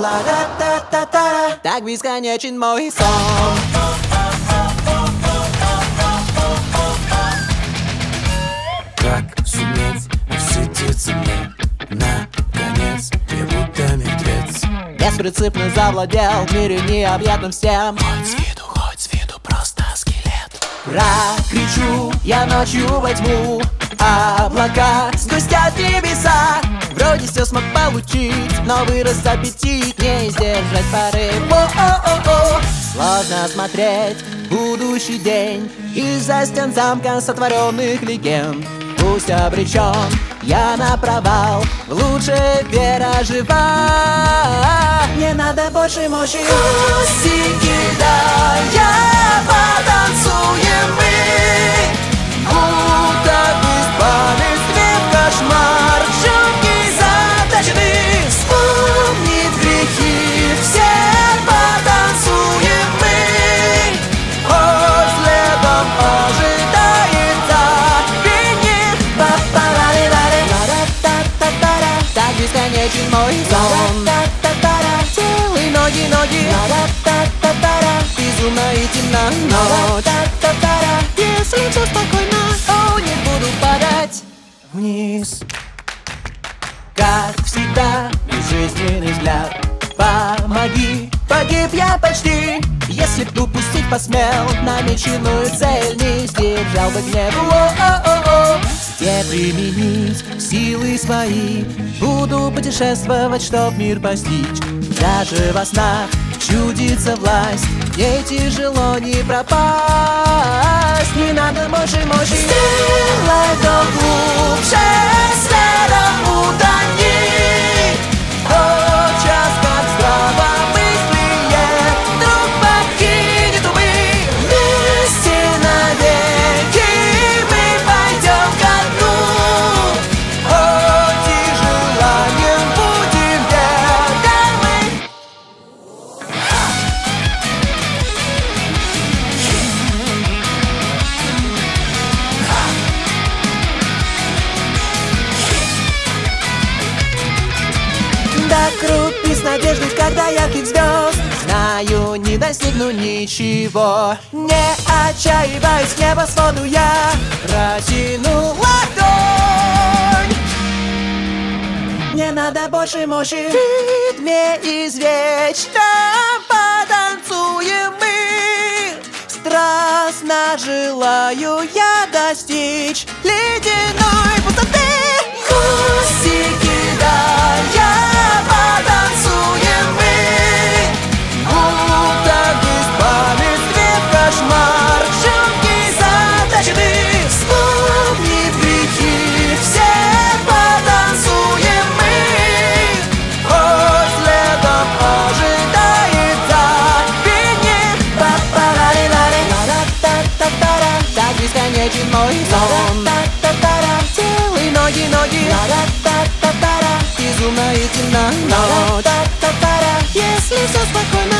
Так бесконечен мой сон. Как суметь насытиться мне? Наконец, я будто мертвец. Беспринципно завладел в мире необъятным всем. Хоть с виду просто скелет. Прокричу я ночью во тьму, облака сгустят небеса. Вроде все смог получить, но вырос аппетит, не сдержать порыв. О-о-о-о. Сложно смотреть в будущий день из-за стен замка сотворенных легенд. Пусть обречен я на провал, лучше вера жива. Не надо больше мощи. Усики, да, я потанцуем мы, будто беспамятстве в кошмар. Жуткий заточены, вспомнит грехи все, потанцуем мы. Хоть следом ожидает забвение. Так бесконечен мой сон. Целые ноги, безумно и темна ночь. Если все спокойно, о, не буду падать вниз. Как всегда, безжизненный взгляд. Помоги, погиб я почти. Если б упустить посмел намеченную цель, не сдержал бы гневу. О-о-о-о. Где применить силы свои? Буду путешествовать, чтоб мир постичь. Даже во снах чудится власть, ей тяжело не пропасть. Не надо больше мощи. Сделай вдох глубже, следом утони. Тот час, как здравомыслие вдруг покинет умы. Вместе навеки мы пойдем ко дну. Хоть и желанием будем ведомы. До крупиц надежды, когда ярких звезд знаю, не достигну ничего. Не отчаиваясь, к небосводу я протяну ладонь. Не надо больше мощи, в ритме извечно потанцуем мы. Страстно желаю я достичь ледяной пустоты. Кустики, да, я потанцуем мы, будто беспамятстве в кошмар. Жуткий заточены, вспомнит грехи все, потанцуем мы. Хоть следом ожидает забвение. Так бесконечен мой сон. Целые ноги, безумно и темна ночь. Если все спокойно,